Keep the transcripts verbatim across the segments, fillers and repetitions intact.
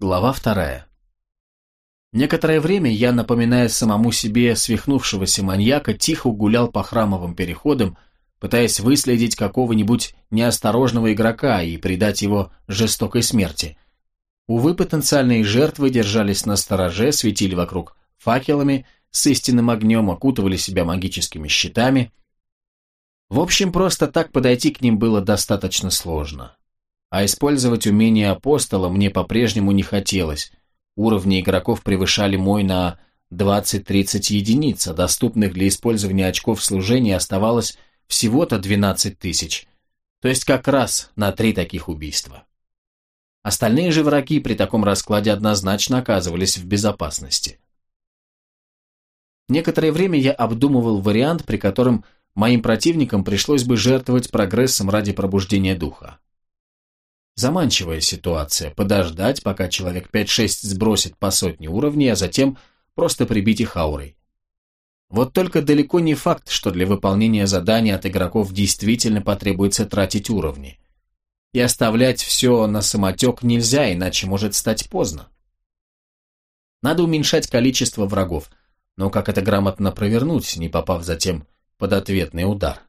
Глава вторая. Некоторое время я, напоминая самому себе свихнувшегося маньяка, тихо гулял по храмовым переходам, пытаясь выследить какого-нибудь неосторожного игрока и предать его жестокой смерти. Увы, потенциальные жертвы держались настороже, светили вокруг факелами с истинным огнем, окутывали себя магическими щитами. В общем, просто так подойти к ним было достаточно сложно. А использовать умение апостола мне по-прежнему не хотелось. Уровни игроков превышали мой на двадцать-тридцать единиц, а доступных для использования очков служения оставалось всего-то двенадцать тысяч, то есть как раз на три таких убийства. Остальные же враги при таком раскладе однозначно оказывались в безопасности. Некоторое время я обдумывал вариант, при котором моим противникам пришлось бы жертвовать прогрессом ради пробуждения духа. Заманчивая ситуация – подождать, пока человек пять-шесть сбросит по сотне уровней, а затем просто прибить их аурой. Вот только далеко не факт, что для выполнения задания от игроков действительно потребуется тратить уровни. И оставлять все на самотек нельзя, иначе может стать поздно. Надо уменьшать количество врагов, но как это грамотно провернуть, не попав затем под ответный удар?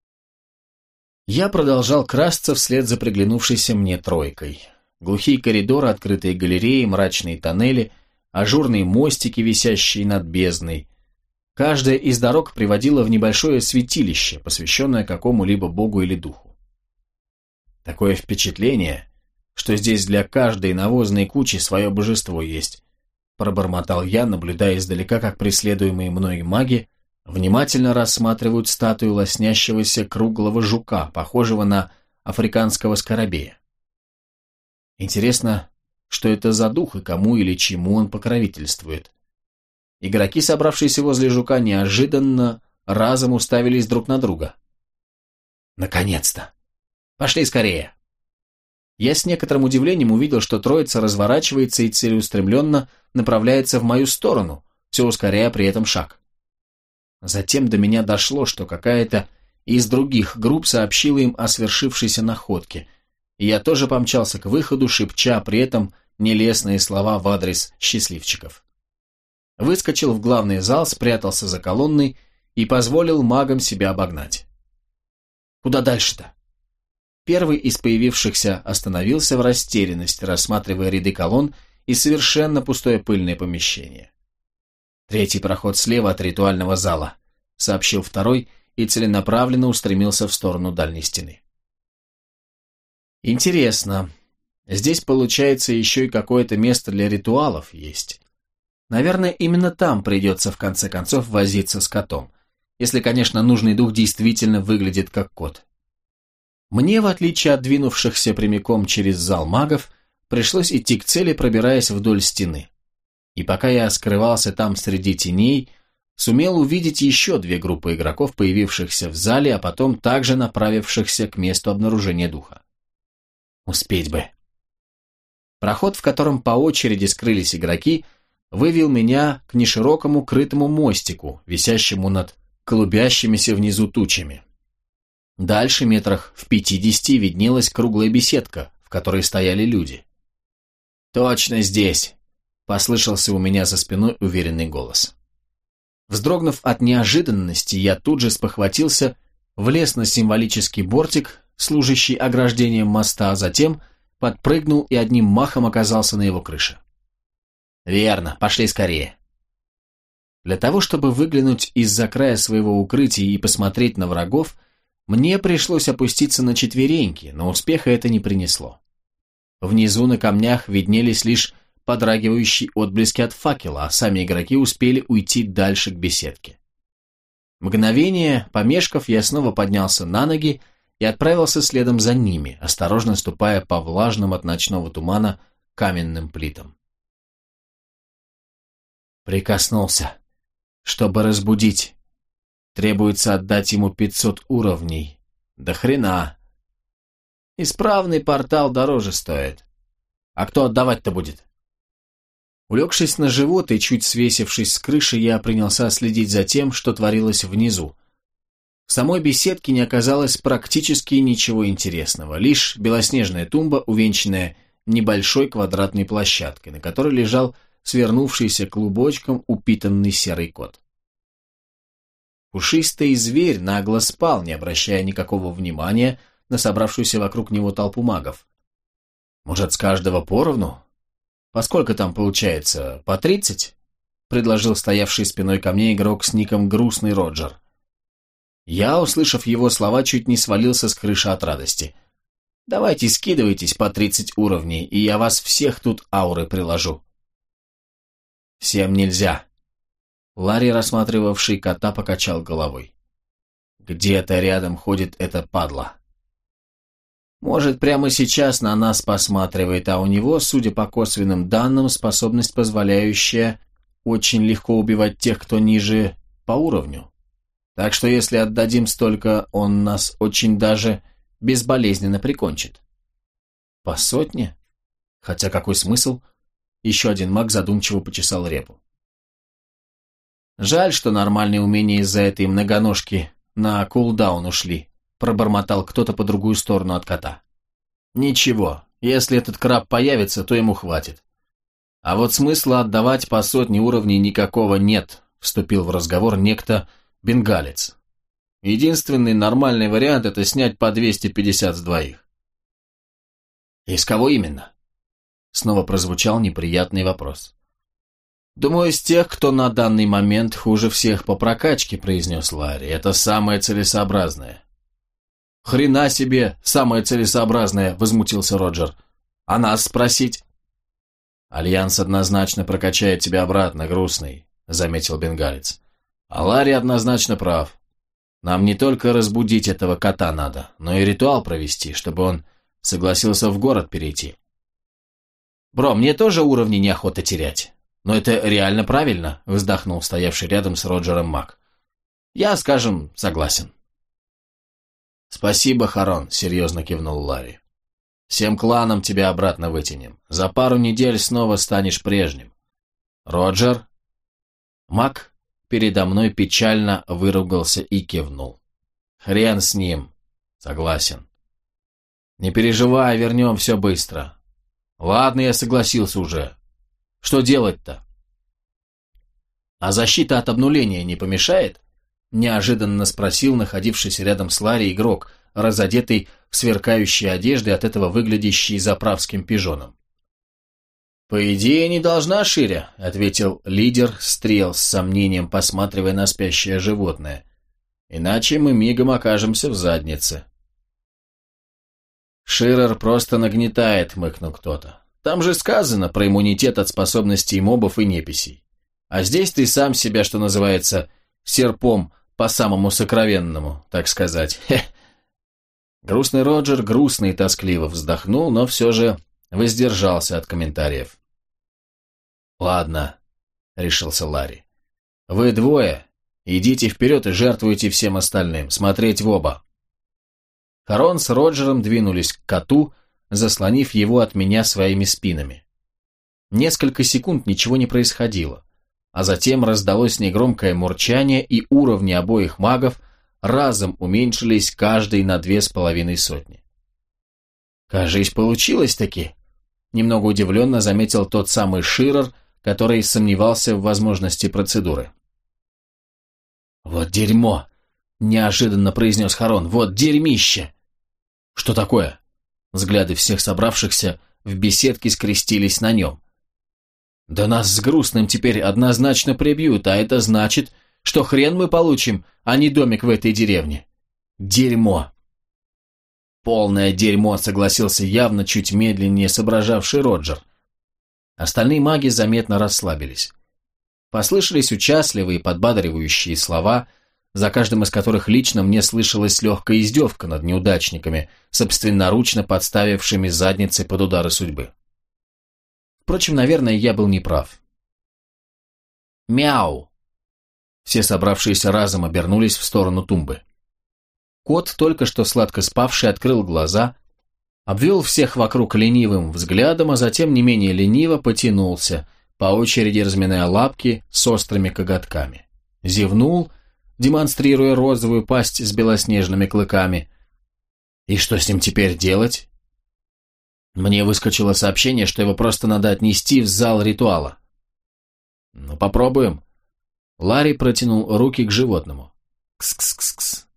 Я продолжал красться вслед за приглянувшейся мне тройкой. Глухие коридоры, открытые галереи, мрачные тоннели, ажурные мостики, висящие над бездной. Каждая из дорог приводила в небольшое святилище, посвященное какому-либо богу или духу. Такое впечатление, что здесь для каждой навозной кучи свое божество есть, пробормотал я, наблюдая издалека, как преследуемые мной маги внимательно рассматривают статую лоснящегося круглого жука, похожего на африканского скоробея. Интересно, что это за дух и кому или чему он покровительствует. Игроки, собравшиеся возле жука, неожиданно разом уставились друг на друга. Наконец-то! Пошли скорее! Я с некоторым удивлением увидел, что троица разворачивается и целеустремленно направляется в мою сторону, все ускоряя при этом шаг. Затем до меня дошло, что какая-то из других групп сообщила им о свершившейся находке, и я тоже помчался к выходу, шепча при этом нелестные слова в адрес счастливчиков. Выскочил в главный зал, спрятался за колонной и позволил магам себя обогнать. Куда дальше-то? Первый из появившихся остановился в растерянности, рассматривая ряды колонн и совершенно пустое пыльное помещение. «Третий проход слева от ритуального зала», — сообщил второй и целенаправленно устремился в сторону дальней стены. «Интересно, здесь, получается, еще и какое-то место для ритуалов есть. Наверное, именно там придется в конце концов возиться с котом, если, конечно, нужный дух действительно выглядит как кот. Мне, в отличие от двинувшихся прямиком через зал магов, пришлось идти к цели, пробираясь вдоль стены. И пока я скрывался там среди теней, сумел увидеть еще две группы игроков, появившихся в зале, а потом также направившихся к месту обнаружения духа. Успеть бы. Проход, в котором по очереди скрылись игроки, вывел меня к неширокому крытому мостику, висящему над клубящимися внизу тучами. Дальше, метрах в пятидесяти, виднелась круглая беседка, в которой стояли люди. «Точно здесь!» — послышался у меня за спиной уверенный голос. Вздрогнув от неожиданности, я тут же спохватился, влез на символический бортик, служащий ограждением моста, а затем подпрыгнул и одним махом оказался на его крыше. «Верно, пошли скорее». Для того, чтобы выглянуть из-за края своего укрытия и посмотреть на врагов, мне пришлось опуститься на четвереньки, но успеха это не принесло. Внизу на камнях виднелись лишь подрагивающие отблески от факела, а сами игроки успели уйти дальше к беседке. Мгновение помешков, я снова поднялся на ноги и отправился следом за ними, осторожно ступая по влажным от ночного тумана каменным плитам. Прикоснулся. Чтобы разбудить, требуется отдать ему пятьсот уровней. До хрена. Исправный портал дороже стоит. А кто отдавать-то будет? Улегшись на живот и чуть свесившись с крыши, я принялся следить за тем, что творилось внизу. В самой беседке не оказалось практически ничего интересного, лишь белоснежная тумба, увенчанная небольшой квадратной площадкой, на которой лежал свернувшийся клубочком упитанный серый кот. Пушистый зверь нагло спал, не обращая никакого внимания на собравшуюся вокруг него толпу магов. «Может, с каждого поровну? Поскольку там получается? По тридцать?» — предложил стоявший спиной ко мне игрок с ником «Грустный Роджер». Я, услышав его слова, чуть не свалился с крыши от радости. «Давайте скидывайтесь по тридцать уровней, и я вас всех тут ауры приложу». «Всем нельзя». Ларри, рассматривавший кота, покачал головой. «Где-то рядом ходит эта падла. Может, прямо сейчас на нас посматривает, а у него, судя по косвенным данным, способность, позволяющая очень легко убивать тех, кто ниже по уровню. Так что если отдадим столько, он нас очень даже безболезненно прикончит». «По сотне? Хотя какой смысл?» Еще один маг задумчиво почесал репу. «Жаль, что нормальные умения из-за этой многоножки на кулдаун ушли», пробормотал кто-то по другую сторону от кота. «Ничего, если этот краб появится, то ему хватит. А вот смысла отдавать по сотне уровней никакого нет», вступил в разговор некто бенгалец. «Единственный нормальный вариант – это снять по двести пятьдесят с двоих». «Из кого именно?» Снова прозвучал неприятный вопрос. «Думаю, из тех, кто на данный момент хуже всех по прокачке», произнес Ларри. «Это самое целесообразное». «Хрена себе, самое целесообразное», возмутился Роджер. «А нас спросить?» «Альянс однозначно прокачает тебя обратно, грустный», заметил бенгалец. «А Ларри однозначно прав. Нам не только разбудить этого кота надо, но и ритуал провести, чтобы он согласился в город перейти». «Бро, мне тоже уровни неохота терять. Но это реально правильно», вздохнул стоявший рядом с Роджером маг. «Я, скажем, согласен». «Спасибо, Харон», — серьезно кивнул Ларри. «Всем кланам тебя обратно вытянем. За пару недель снова станешь прежним. Роджер?» Маг передо мной печально выругался и кивнул. «Хрен с ним. Согласен. Не переживай, вернем все быстро. Ладно, я согласился уже. Что делать-то?» «А защита от обнуления не помешает?» Неожиданно спросил находившийся рядом с Ларри игрок, разодетый в сверкающие одежды, от этого выглядящий заправским пижоном. «По идее, не должна, Ширя», — ответил лидер стрел с сомнением, посматривая на спящее животное. «Иначе мы мигом окажемся в заднице». «Ширер просто нагнетает», — хмыкнул кто-то. «Там же сказано про иммунитет от способностей мобов и неписей. А здесь ты сам себя, что называется, серпом по самому сокровенному, так сказать. Хе». Грустный Роджер грустно и тоскливо вздохнул, но все же воздержался от комментариев. «Ладно», — решился Ларри. «Вы двое, идите вперед и жертвуйте всем остальным, смотреть в оба». Харон с Роджером двинулись к коту, заслонив его от меня своими спинами. Несколько секунд ничего не происходило, а затем раздалось негромкое мурчание, и уровни обоих магов разом уменьшились каждый на две с половиной сотни. «Кажись, получилось-таки», — немного удивленно заметил тот самый Ширер, который сомневался в возможности процедуры. «Вот дерьмо!» — неожиданно произнес Харон. «Вот дерьмище!» «Что такое?» Взгляды всех собравшихся в беседке скрестились на нем. «Да нас с грустным теперь однозначно прибьют, а это значит, что хрен мы получим, а не домик в этой деревне. Дерьмо!» «Полное дерьмо», — согласился явно чуть медленнее соображавший Роджер. Остальные маги заметно расслабились. Послышались участливые подбадривающие слова, за каждым из которых лично мне слышалась легкая издевка над неудачниками, собственноручно подставившими задницы под удары судьбы. Впрочем, наверное, я был неправ. «Мяу!» Все собравшиеся разом обернулись в сторону тумбы. Кот, только что сладко спавший, открыл глаза, обвел всех вокруг ленивым взглядом, а затем не менее лениво потянулся, по очереди разминая лапки с острыми коготками. Зевнул, демонстрируя розовую пасть с белоснежными клыками. «И что с ним теперь делать?» Мне выскочило сообщение, что его просто надо отнести в зал ритуала. Ну, попробуем. Ларри протянул руки к животному. Кс-кс-кс-кс.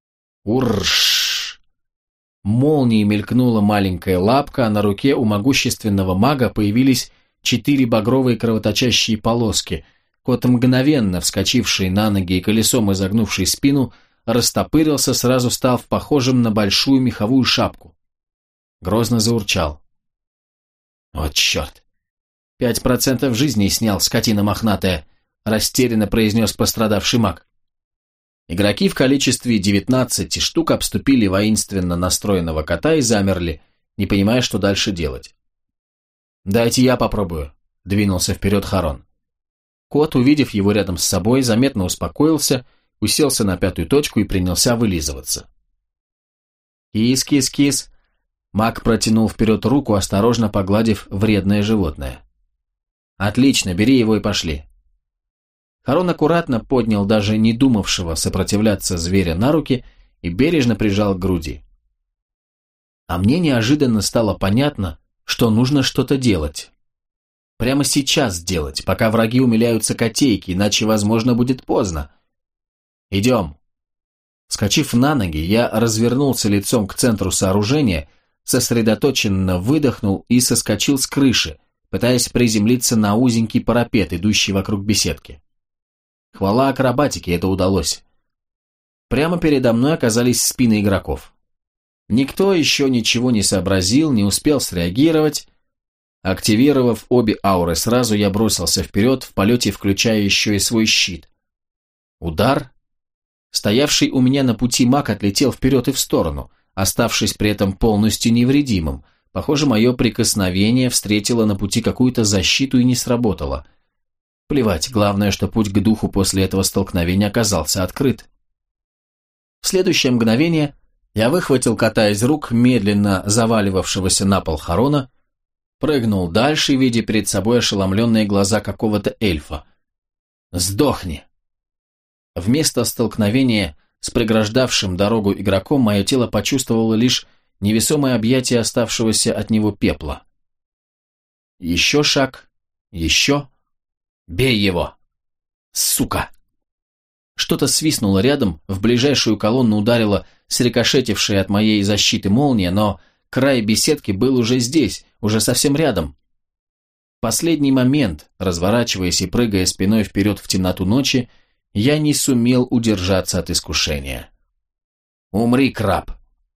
Урш! Молнией мелькнула маленькая лапка, а на руке у могущественного мага появились четыре багровые кровоточащие полоски. Кот, мгновенно вскочивший на ноги и колесом изогнувший спину, растопырился, сразу став похожим на большую меховую шапку. Грозно заурчал. «Вот черт! Пять процентов жизни снял, скотина мохнатая!» растерянно произнес пострадавший маг. Игроки в количестве девятнадцати штук обступили воинственно настроенного кота и замерли, не понимая, что дальше делать. «Дайте я попробую», — двинулся вперед Харон. Кот, увидев его рядом с собой, заметно успокоился, уселся на пятую точку и принялся вылизываться. «Кис-кис-кис», — маг протянул вперед руку, осторожно погладив вредное животное. «Отлично, бери его и пошли». Харон аккуратно поднял даже не думавшего сопротивляться зверя на руки и бережно прижал к груди. А мне неожиданно стало понятно, что нужно что-то делать. Прямо сейчас делать, пока враги умиляются котейки, иначе, возможно, будет поздно. «Идем». Вскочив на ноги, я развернулся лицом к центру сооружения, сосредоточенно выдохнул и соскочил с крыши, пытаясь приземлиться на узенький парапет, идущий вокруг беседки. Хвала акробатике, это удалось. Прямо передо мной оказались спины игроков. Никто еще ничего не сообразил, не успел среагировать. Активировав обе ауры сразу, я бросился вперед, в полете включая еще и свой щит. Удар. Стоявший у меня на пути маг отлетел вперед и в сторону, оставшись при этом полностью невредимым. Похоже, мое прикосновение встретило на пути какую-то защиту и не сработало. Плевать, главное, что путь к духу после этого столкновения оказался открыт. В следующее мгновение я выхватил кота из рук медленно заваливавшегося на пол Харона, прыгнул дальше, видя перед собой ошеломленные глаза какого-то эльфа. «Сдохни!» Вместо столкновения с преграждавшим дорогу игроком мое тело почувствовало лишь невесомое объятие оставшегося от него пепла. Еще шаг, еще... «Бей его! Сука!» Что-то свистнуло рядом, в ближайшую колонну ударила срикошетившая от моей защиты молния, но край беседки был уже здесь, уже совсем рядом. В последний момент, разворачиваясь и прыгая спиной вперед в темноту ночи, я не сумел удержаться от искушения. «Умри, краб!»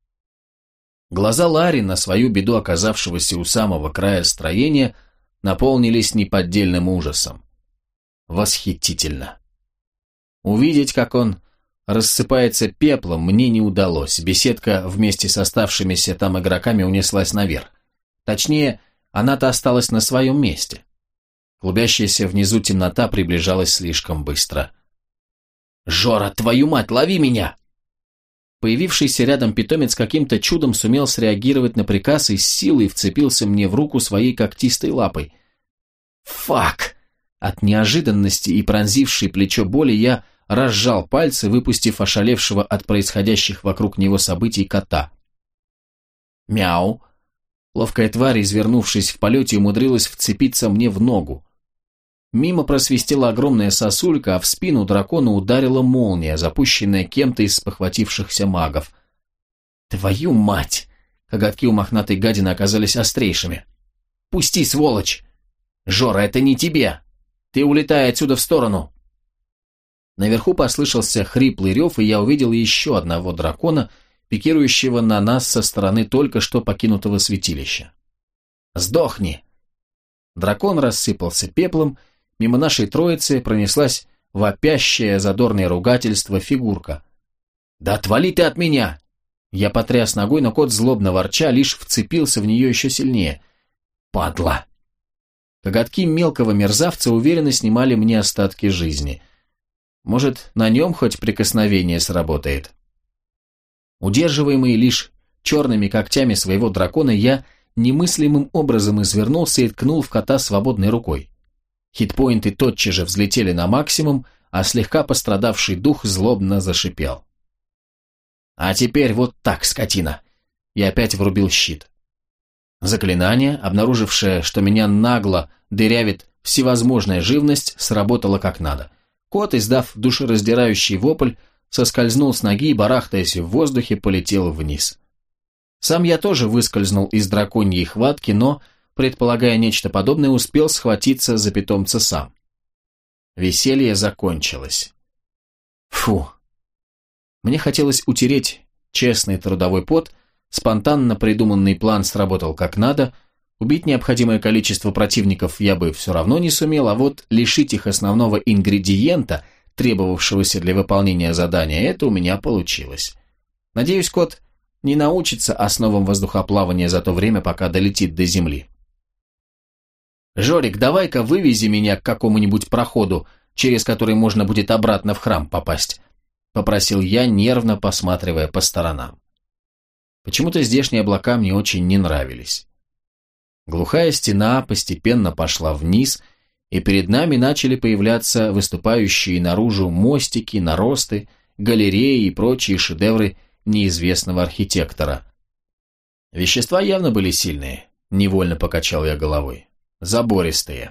Глаза Ларри, на свою беду оказавшегося у самого края строения, наполнились неподдельным ужасом. Восхитительно. Увидеть, как он рассыпается пеплом, мне не удалось. Беседка вместе с оставшимися там игроками унеслась наверх. Точнее, она-то осталась на своем месте. Клубящаяся внизу темнота приближалась слишком быстро. «Жора, твою мать, лови меня!» Появившийся рядом питомец каким-то чудом сумел среагировать на приказ и с силой вцепился мне в руку своей когтистой лапой. «Фак!» От неожиданности и пронзившей плечо боли я разжал пальцы, выпустив ошалевшего от происходящих вокруг него событий кота. «Мяу!» Ловкая тварь, извернувшись в полете, умудрилась вцепиться мне в ногу. Мимо просвистела огромная сосулька, а в спину дракона ударила молния, запущенная кем-то из спохватившихся магов. «Твою мать!» Коготки у мохнатой гадины оказались острейшими. «Пусти, сволочь! Жора, это не тебе! Ты улетай отсюда в сторону!» Наверху послышался хриплый рев, и я увидел еще одного дракона, пикирующего на нас со стороны только что покинутого святилища. «Сдохни!» Дракон рассыпался пеплом, мимо нашей троицы пронеслась вопящее задорное ругательство фигурка. «Да отвали ты от меня!» Я потряс ногой, но кот, злобно ворча, лишь вцепился в нее еще сильнее. «Падла!» Коготки мелкого мерзавца уверенно снимали мне остатки жизни. Может, на нем хоть прикосновение сработает? Удерживаемый лишь черными когтями своего дракона, я немыслимым образом извернулся и ткнул в кота свободной рукой. Хитпоинты тотчас же взлетели на максимум, а слегка пострадавший дух злобно зашипел. «А теперь вот так, скотина!» Я опять врубил щит. Заклинание, обнаружившее, что меня нагло дырявит всевозможная живность, сработало как надо. Кот, издав душераздирающий вопль, соскользнул с ноги и, барахтаясь в воздухе, полетел вниз. Сам я тоже выскользнул из драконьей хватки, но, предполагая нечто подобное, успел схватиться за питомца сам. Веселье закончилось. Фу. Мне хотелось утереть честный трудовой пот, спонтанно придуманный план сработал как надо, убить необходимое количество противников я бы все равно не сумел, а вот лишить их основного ингредиента, требовавшегося для выполнения задания, это у меня получилось. Надеюсь, кот не научится основам воздухоплавания за то время, пока долетит до земли. «Жорик, давай-ка вывези меня к какому-нибудь проходу, через который можно будет обратно в храм попасть», — попросил я, нервно посматривая по сторонам. Почему-то здешние облака мне очень не нравились. Глухая стена постепенно пошла вниз, и перед нами начали появляться выступающие наружу мостики, наросты, галереи и прочие шедевры неизвестного архитектора. Вещества явно были сильные, невольно покачал я головой. Забористые.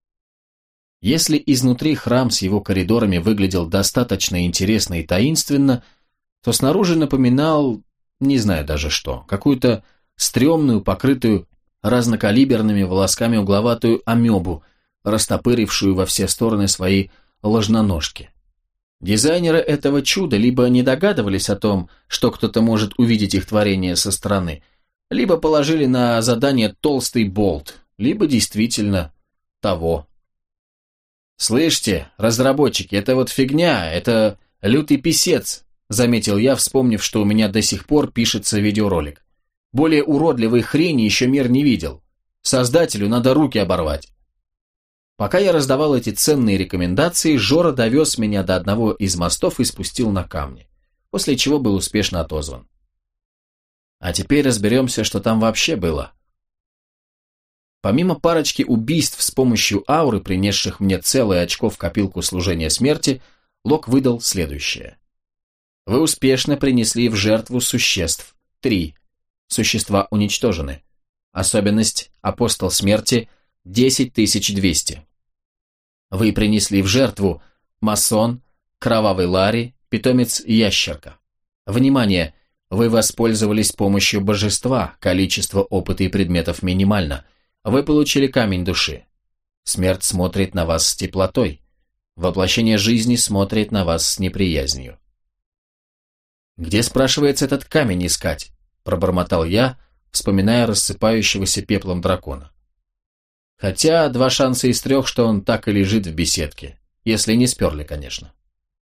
Если изнутри храм с его коридорами выглядел достаточно интересно и таинственно, то снаружи напоминал, не знаю даже что, какую-то стрёмную, покрытую разнокалиберными волосками угловатую амебу, растопырившую во все стороны свои ложноножки. Дизайнеры этого чуда либо не догадывались о том, что кто-то может увидеть их творение со стороны, либо положили на задание толстый болт, либо действительно того. «Слышите, разработчики, это вот фигня, это лютый писец», заметил я, вспомнив, что у меня до сих пор пишется видеоролик. «Более уродливой хрени еще мир не видел. Создателю надо руки оборвать». Пока я раздавал эти ценные рекомендации, Жора довез меня до одного из мостов и спустил на камни, после чего был успешно отозван. А теперь разберемся, что там вообще было. Помимо парочки убийств с помощью ауры, принесших мне целое очко в копилку служения смерти, Лок выдал следующее. Вы успешно принесли в жертву существ. Три. Существа уничтожены. Особенность Апостол Смерти десять тысяч двести. Вы принесли в жертву Масон, Кровавый Ларри, Питомец Ящерка. Внимание! Вы воспользовались помощью божества, количество опыта и предметов минимально. Вы получили камень души. Смерть смотрит на вас с теплотой. Воплощение жизни смотрит на вас с неприязнью. «Где, спрашивается, этот камень искать?» – пробормотал я, вспоминая рассыпающегося пеплом дракона. Хотя два шанса из трех, что он так и лежит в беседке, если не сперли, конечно.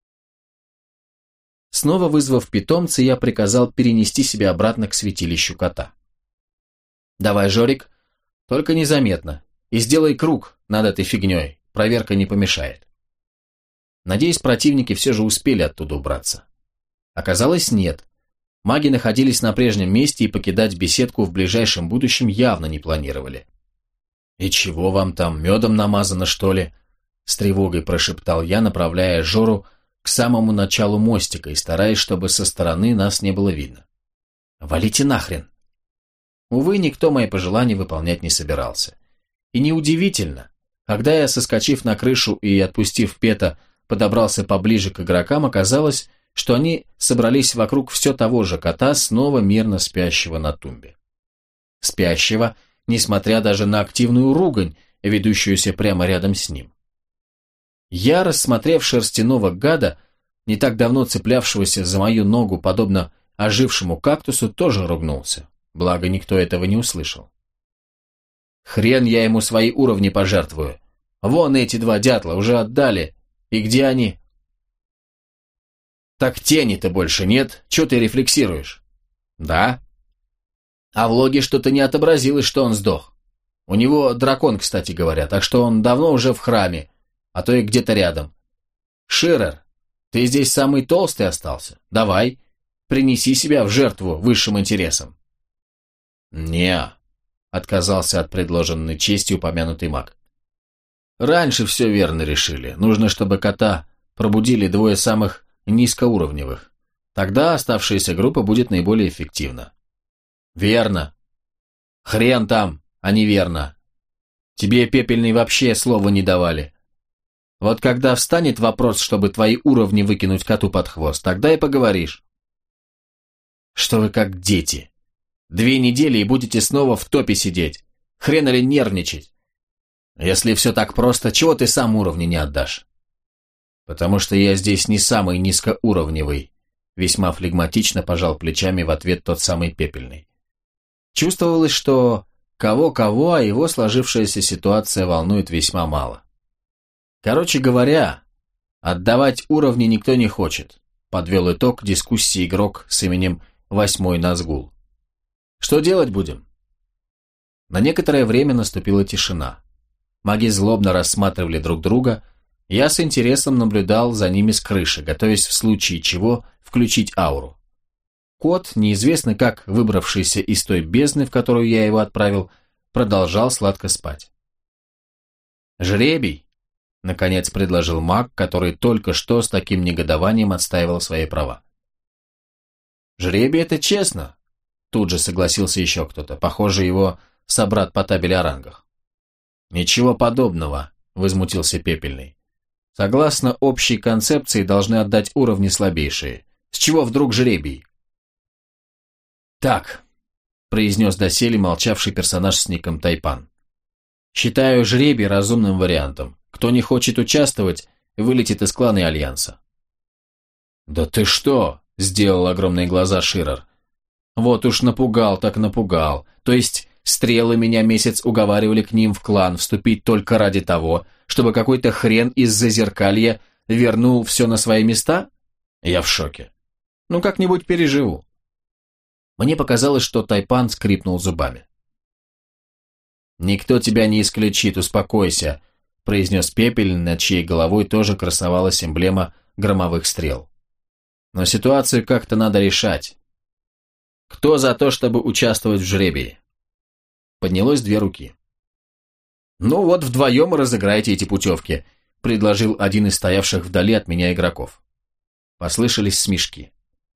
Снова вызвав питомца, я приказал перенести себя обратно к святилищу кота. «Давай, Жорик, только незаметно, и сделай круг над этой фигней, проверка не помешает». Надеюсь, противники все же успели оттуда убраться. Оказалось, нет. Маги находились на прежнем месте и покидать беседку в ближайшем будущем явно не планировали. «И чего вам там, медом намазано, что ли?» С тревогой прошептал я, направляя Жору к самому началу мостика и стараясь, чтобы со стороны нас не было видно. «Валите нахрен!» Увы, никто мои пожелания выполнять не собирался. И неудивительно, когда я, соскочив на крышу и отпустив Пета, подобрался поближе к игрокам, оказалось, что они собрались вокруг все того же кота, снова мирно спящего на тумбе. Спящего, несмотря даже на активную ругань, ведущуюся прямо рядом с ним. Я, рассмотрев шерстяного гада, не так давно цеплявшегося за мою ногу, подобно ожившему кактусу, тоже ругнулся, благо никто этого не услышал. «Хрен я ему свои уровни пожертвую. Вон эти два дятла уже отдали. И где они?» «Так тени-то больше нет, что ты рефлексируешь?» «Да». «А в логе что-то не отобразилось, что он сдох. У него дракон, кстати говоря, так что он давно уже в храме, а то и где-то рядом. Ширер, ты здесь самый толстый остался. Давай, принеси себя в жертву высшим интересам». «Не», — отказался от предложенной чести упомянутый маг. «Раньше все верно решили. Нужно, чтобы кота пробудили двое самых низкоуровневых. Тогда оставшаяся группа будет наиболее эффективна». «Верно. Хрен там, а не верно. Тебе, Пепельный, вообще слова не давали. Вот когда встанет вопрос, чтобы твои уровни выкинуть коту под хвост, тогда и поговоришь. Что вы как дети. Две недели и будете снова в топе сидеть. Хрен ли нервничать? Если все так просто, чего ты сам уровни не отдашь? Потому что я здесь не самый низкоуровневый, весьма флегматично пожал плечами в ответ тот самый Пепельный. Чувствовалось, что кого-кого, а его сложившаяся ситуация волнует весьма мало. Короче говоря, отдавать уровни никто не хочет, подвел итог дискуссии игрок с именем Восьмой Назгул. Что делать будем? На некоторое время наступила тишина. Маги злобно рассматривали друг друга, я с интересом наблюдал за ними с крыши, готовясь в случае чего включить ауру. Кот, неизвестно как выбравшийся из той бездны, в которую я его отправил, продолжал сладко спать. «Жребий», — наконец предложил маг, который только что с таким негодованием отстаивал свои права. «Жребий — это честно», — тут же согласился еще кто-то, похоже, его собрат по табели о рангах. «Ничего подобного», — возмутился Пепельный. «Согласно общей концепции должны отдать уровни слабейшие. С чего вдруг жребий?» «Так», — произнес доселе молчавший персонаж с ником Тайпан. «Считаю жребий разумным вариантом. Кто не хочет участвовать, вылетит из клана и альянса». «Да ты что?» — сделал огромные глаза Ширер. «Вот уж напугал так напугал. То есть стрелы меня месяц уговаривали к ним в клан вступить только ради того, чтобы какой-то хрен из Зазеркалья вернул все на свои места? Я в шоке. Ну как-нибудь переживу». Мне показалось, что Тайпан скрипнул зубами. «Никто тебя не исключит, успокойся», — произнес Пепельный, над чьей головой тоже красовалась эмблема громовых стрел. «Но ситуацию как-то надо решать. Кто за то, чтобы участвовать в жребии?» Поднялось две руки. «Ну вот вдвоем разыграйте эти путевки», — предложил один из стоявших вдали от меня игроков. Послышались смешки.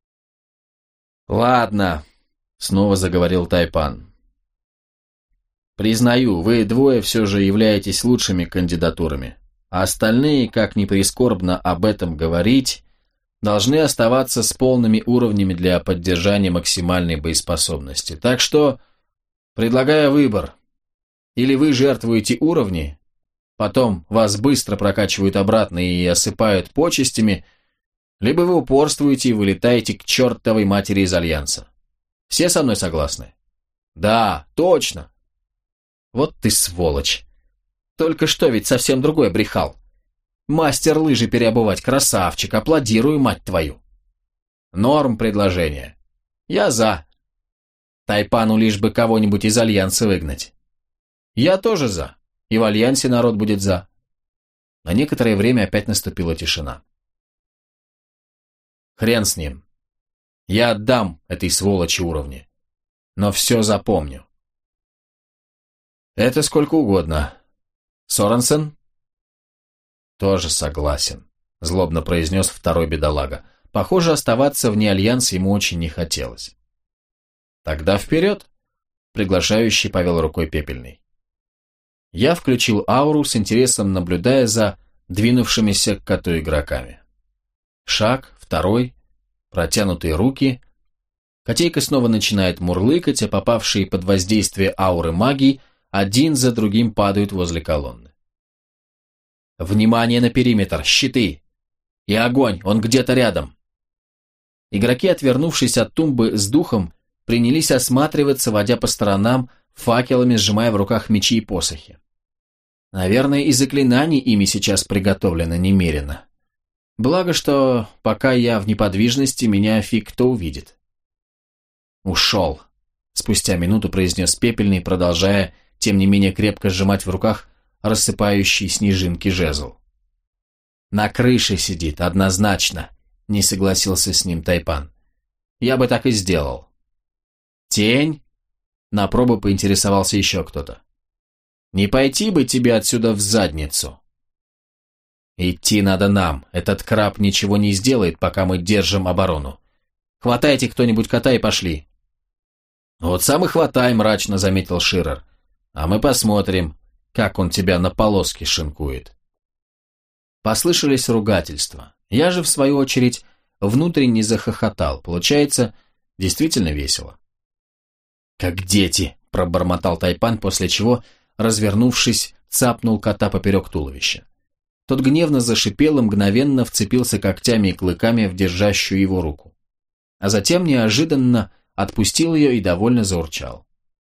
«Ладно», — снова заговорил Тайпан. «Признаю, вы двое все же являетесь лучшими кандидатурами, а остальные, как ни прискорбно об этом говорить, должны оставаться с полными уровнями для поддержания максимальной боеспособности. Так что предлагаю выбор. Или вы жертвуете уровни, потом вас быстро прокачивают обратно и осыпают почестями, либо вы упорствуете и вылетаете к чертовой матери из Альянса. Все со мной согласны? Да, точно. Вот ты сволочь. Только что ведь совсем другое брехал. Мастер лыжи переобувать, красавчик, аплодирую, мать твою. Норм предложение. Я за. Тайпану лишь бы кого-нибудь из Альянса выгнать. Я тоже за. И в Альянсе народ будет за. На некоторое время опять наступила тишина. Хрен с ним. Я отдам этой сволочи уровни. Но все запомню. Это сколько угодно. Соренсен? Тоже согласен, злобно произнес второй бедолага. Похоже, оставаться вне Альянса ему очень не хотелось. Тогда вперед, приглашающий повел рукой Пепельный. Я включил ауру, с интересом наблюдая за двинувшимися к коту игроками. Шаг, второй, протянутые руки. Котейка снова начинает мурлыкать, а попавшие под воздействие ауры магии один за другим падают возле колонны. Внимание на периметр, щиты! И огонь, он где-то рядом. Игроки, отвернувшись от тумбы с духом, принялись осматриваться, водя по сторонам, факелами сжимая в руках мечи и посохи. Наверное, и заклинаний ими сейчас приготовлено немерено. Благо, что пока я в неподвижности, меня фиг кто увидит. «Ушел», — спустя минуту произнес Пепельный, продолжая, тем не менее крепко сжимать в руках рассыпающий снежинки жезл. «На крыше сидит, однозначно», — не согласился с ним Тайпан. «Я бы так и сделал». «Тень?» — на пробу поинтересовался еще кто-то. «Не пойти бы тебе отсюда в задницу». «Идти надо нам, этот краб ничего не сделает, пока мы держим оборону. Хватайте кто-нибудь кота и пошли». «Вот сам и хватай», — мрачно заметил Ширер. «А мы посмотрим, как он тебя на полоски шинкует». Послышались ругательства. Я же, в свою очередь, внутренне захохотал. Получается, действительно весело. «Как дети», — пробормотал Тайпан, после чего, развернувшись, цапнул кота поперек туловища. Тот гневно зашипел и мгновенно вцепился когтями и клыками в держащую его руку. А затем неожиданно отпустил ее и довольно заурчал.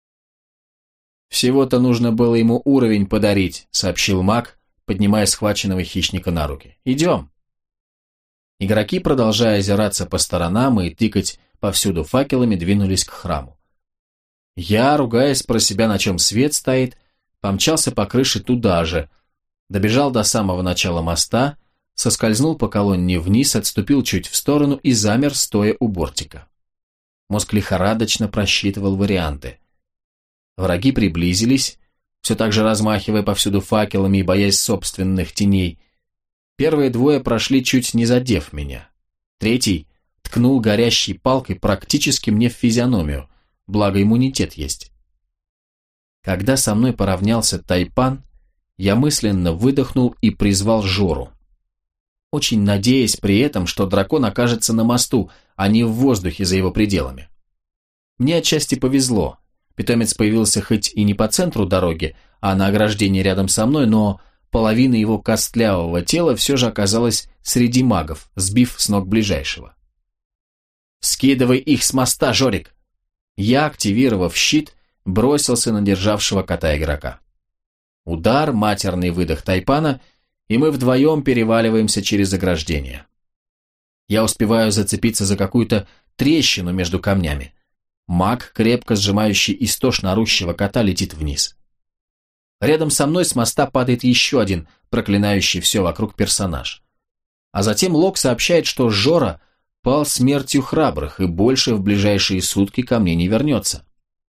«Всего-то нужно было ему уровень подарить», — сообщил маг, поднимая схваченного хищника на руки. «Идем». Игроки, продолжая озираться по сторонам и тыкать повсюду факелами, двинулись к храму. Я, ругаясь про себя, на чем свет стоит, помчался по крыше туда же, добежал до самого начала моста, соскользнул по колонне вниз, отступил чуть в сторону и замер, стоя у бортика. Мозг лихорадочно просчитывал варианты. Враги приблизились, все так же размахивая повсюду факелами и боясь собственных теней. Первые двое прошли, чуть не задев меня. Третий ткнул горящей палкой практически мне в физиономию, благо иммунитет есть. Когда со мной поравнялся Тайпан, я мысленно выдохнул и призвал Жору. Очень надеясь при этом, что дракон окажется на мосту, а не в воздухе за его пределами. Мне отчасти повезло. Питомец появился хоть и не по центру дороги, а на ограждении рядом со мной, но половина его костлявого тела все же оказалась среди магов, сбив с ног ближайшего. «Скидывай их с моста, Жорик!» Я, активировав щит, бросился на державшего кота игрока. Удар, матерный выдох Тайпана, и мы вдвоем переваливаемся через ограждение. Я успеваю зацепиться за какую-то трещину между камнями. Маг, крепко сжимающий истошно орущего кота, летит вниз. Рядом со мной с моста падает еще один, проклинающий все вокруг персонаж. А затем Лок сообщает, что Жора пал смертью храбрых и больше в ближайшие сутки ко мне не вернется.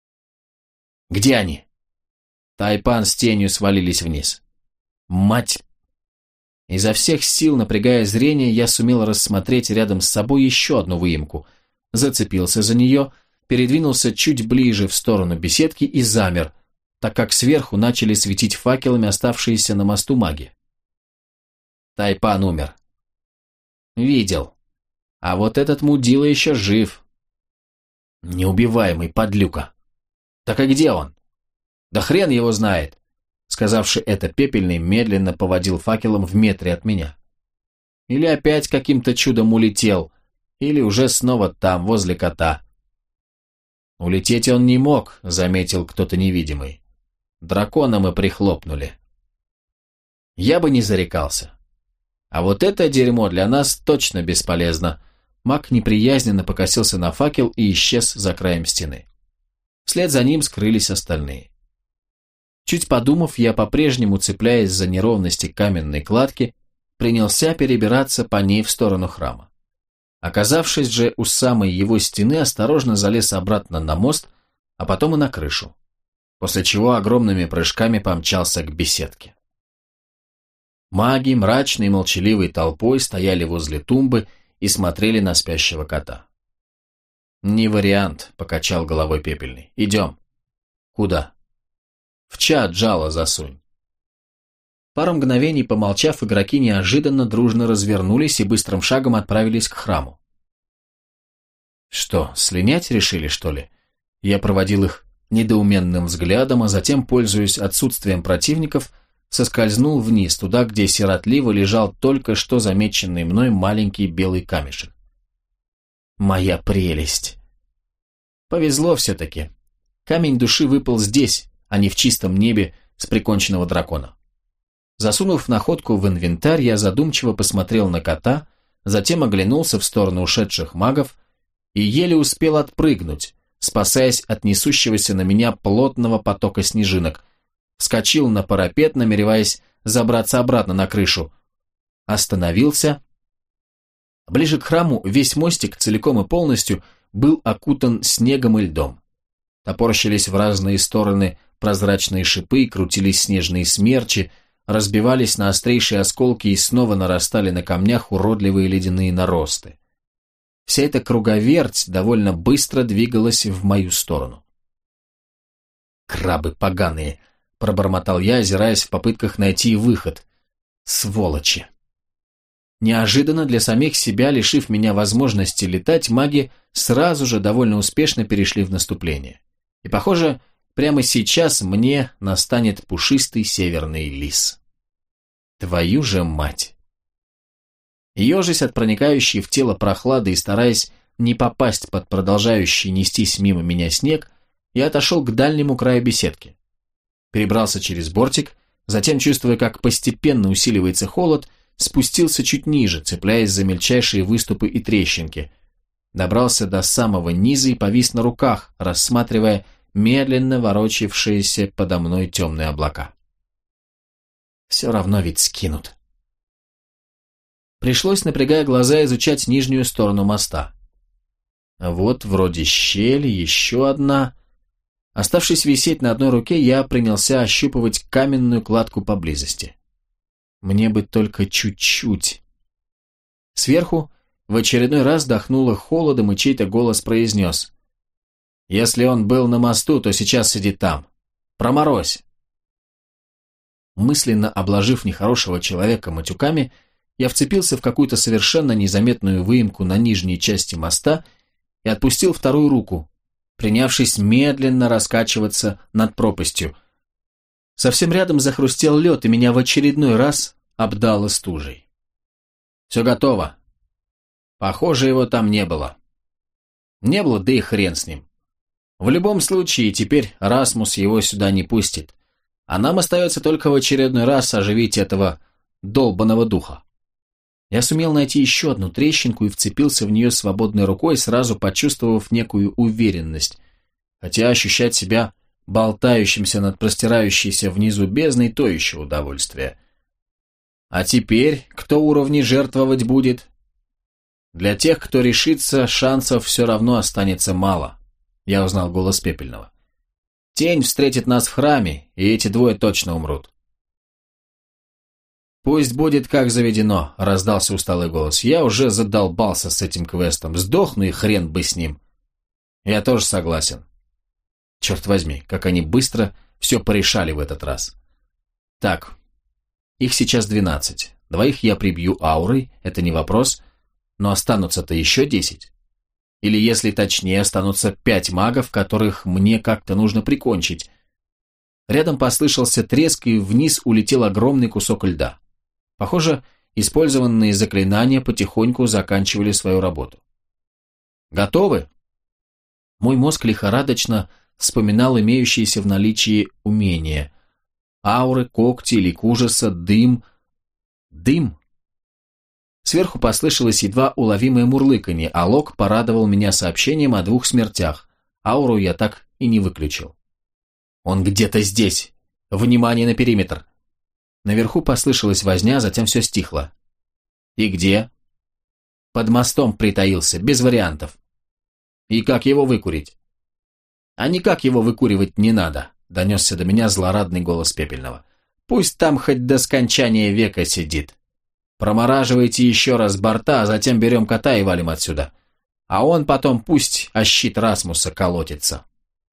«Где они?» Тайпан с тенью свалились вниз. «Мать!» Изо всех сил, напрягая зрение, я сумел рассмотреть рядом с собой еще одну выемку, зацепился за нее, передвинулся чуть ближе в сторону беседки и замер, так как сверху начали светить факелами оставшиеся на мосту маги. Тайпан умер. Видел. А вот этот мудила еще жив. Неубиваемый подлюка. Так и где он? Да хрен его знает. Сказавши это, Пепельный медленно поводил факелом в метре от меня. Или опять каким-то чудом улетел, или уже снова там, возле кота. Улететь он не мог, заметил кто-то невидимый. Дракона мы прихлопнули. Я бы не зарекался. А вот это дерьмо для нас точно бесполезно. Маг неприязненно покосился на факел и исчез за краем стены. Вслед за ним скрылись остальные. Чуть подумав, я, по-прежнему цепляясь за неровности каменной кладки, принялся перебираться по ней в сторону храма. Оказавшись же у самой его стены, осторожно залез обратно на мост, а потом и на крышу, после чего огромными прыжками помчался к беседке. Маги, мрачной и молчаливой толпой, стояли возле тумбы и смотрели на спящего кота. «Не вариант», — покачал головой Пепельный. «Идем». «Куда?» «В чат жало засунь». Пару мгновений помолчав, игроки неожиданно дружно развернулись и быстрым шагом отправились к храму. «Что, слинять решили, что ли?» Я проводил их недоуменным взглядом, а затем, пользуясь отсутствием противников, соскользнул вниз, туда, где сиротливо лежал только что замеченный мной маленький белый камешек. Моя прелесть! Повезло все-таки. Камень души выпал здесь, а не в чистом небе с приконченного дракона. Засунув находку в инвентарь, я задумчиво посмотрел на кота, затем оглянулся в сторону ушедших магов и еле успел отпрыгнуть, спасаясь от несущегося на меня плотного потока снежинок, вскочил на парапет, намереваясь забраться обратно на крышу. Остановился. Ближе к храму весь мостик целиком и полностью был окутан снегом и льдом. Топорщились в разные стороны прозрачные шипы, крутились снежные смерчи, разбивались на острейшие осколки и снова нарастали на камнях уродливые ледяные наросты. Вся эта круговерть довольно быстро двигалась в мою сторону. «Крабы поганые!» – пробормотал я, озираясь в попытках найти выход. «Сволочи!» Неожиданно для самих себя, лишив меня возможности летать, маги сразу же довольно успешно перешли в наступление. И, похоже, прямо сейчас мне настанет пушистый северный лис. Твою же мать! Ежась от проникающей в тело прохлады и стараясь не попасть под продолжающий нестись мимо меня снег, я отошел к дальнему краю беседки. Перебрался через бортик, затем, чувствуя, как постепенно усиливается холод, спустился чуть ниже, цепляясь за мельчайшие выступы и трещинки. Добрался до самого низа и повис на руках, рассматривая медленно ворочавшиеся подо мной темные облака. Все равно ведь скинут. Пришлось, напрягая глаза, изучать нижнюю сторону моста. Вот вроде щель, еще одна. Оставшись висеть на одной руке, я принялся ощупывать каменную кладку поблизости. Мне бы только чуть-чуть. Сверху в очередной раз дохнуло холодом, и чей-то голос произнес: «Если он был на мосту, то сейчас сидит там. Проморозь!» Мысленно обложив нехорошего человека матюками, я вцепился в какую-то совершенно незаметную выемку на нижней части моста и отпустил вторую руку, принявшись медленно раскачиваться над пропастью. Совсем рядом захрустел лед, и меня в очередной раз обдало стужей. «Все готово. Похоже, его там не было». Не было, да и хрен с ним. В любом случае, теперь Расмус его сюда не пустит, а нам остается только в очередной раз оживить этого долбаного духа. Я сумел найти еще одну трещинку и вцепился в нее свободной рукой, сразу почувствовав некую уверенность, хотя ощущать себя болтающимся над простирающейся внизу бездной то еще удовольствие. А теперь кто уровни жертвовать будет? Для тех, кто решится, шансов все равно останется мало. Я узнал голос Пепельного. Тень встретит нас в храме, и эти двое точно умрут. «Пусть будет как заведено», — раздался усталый голос. «Я уже задолбался с этим квестом. Сдохну и хрен бы с ним». Я тоже согласен. Черт возьми, как они быстро все порешали в этот раз. Так, их сейчас двенадцать. Двоих я прибью аурой, это не вопрос, но останутся-то еще десять. Или, если точнее, останутся пять магов, которых мне как-то нужно прикончить. Рядом послышался треск, и вниз улетел огромный кусок льда. Похоже, использованные заклинания потихоньку заканчивали свою работу. «Готовы?» Мой мозг лихорадочно вспоминал имеющиеся в наличии умения. Ауры, когти, лик ужаса, дым. Дым? Сверху послышалось едва уловимое мурлыканье, а Лок порадовал меня сообщением о двух смертях. Ауру я так и не выключил. «Он где-то здесь! Внимание на периметр!» Наверху послышалась возня, затем все стихло. «И где?» «Под мостом притаился, без вариантов». «И как его выкурить?» «А никак его выкуривать не надо», — донесся до меня злорадный голос Пепельного. «Пусть там хоть до скончания века сидит. Промораживайте еще раз борта, а затем берем кота и валим отсюда. А он потом пусть о щит Расмуса колотится».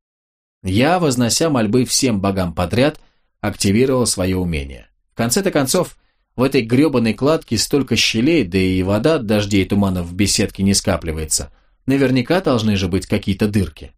Я, вознося мольбы всем богам подряд, активировал свое умение. В конце-то концов, в этой гребаной кладке столько щелей, да и вода от дождей и туманов в беседке не скапливается. Наверняка должны же быть какие-то дырки.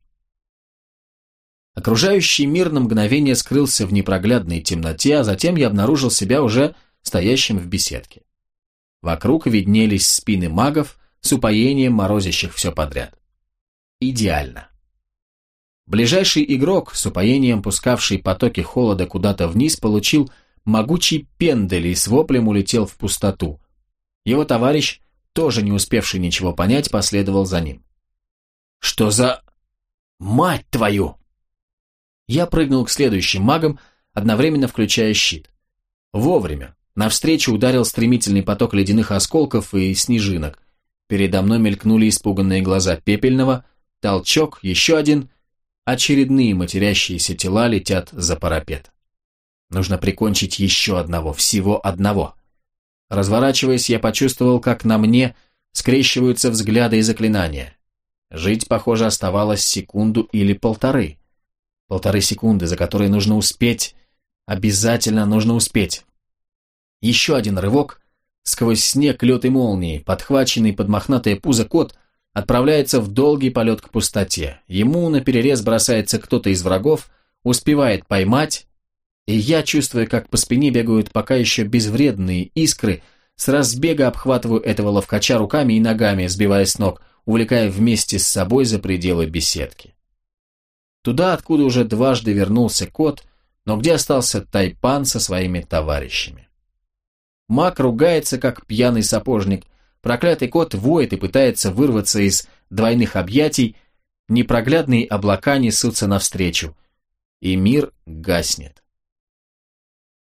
Окружающий мир на мгновение скрылся в непроглядной темноте, а затем я обнаружил себя уже стоящим в беседке. Вокруг виднелись спины магов с упоением морозящих все подряд. Идеально. Ближайший игрок, с упоением пускавший потоки холода куда-то вниз, получил могучий пендель и с воплем улетел в пустоту. Его товарищ, тоже не успевший ничего понять, последовал за ним. «Что за... мать твою!» Я прыгнул к следующим магам, одновременно включая щит. Вовремя. Навстречу ударил стремительный поток ледяных осколков и снежинок. Передо мной мелькнули испуганные глаза Пепельного, толчок, еще один. Очередные матерящиеся тела летят за парапет. Нужно прикончить еще одного, всего одного. Разворачиваясь, я почувствовал, как на мне скрещиваются взгляды и заклинания. Жить, похоже, оставалось секунду или полторы. Полторы секунды, за которые нужно успеть. Обязательно нужно успеть. Еще один рывок. Сквозь снег, лед и молнии, подхваченный под мохнатое пузо кот отправляется в долгий полет к пустоте. Ему наперерез бросается кто-то из врагов, успевает поймать, и я, чувствуя, как по спине бегают пока еще безвредные искры, с разбега обхватываю этого ловкача руками и ногами, сбивая с ног, увлекая вместе с собой за пределы беседки. Туда, откуда уже дважды вернулся кот, но где остался Тайпан со своими товарищами. Маг ругается, как пьяный сапожник, проклятый кот воет и пытается вырваться из двойных объятий, непроглядные облака несутся навстречу, и мир гаснет.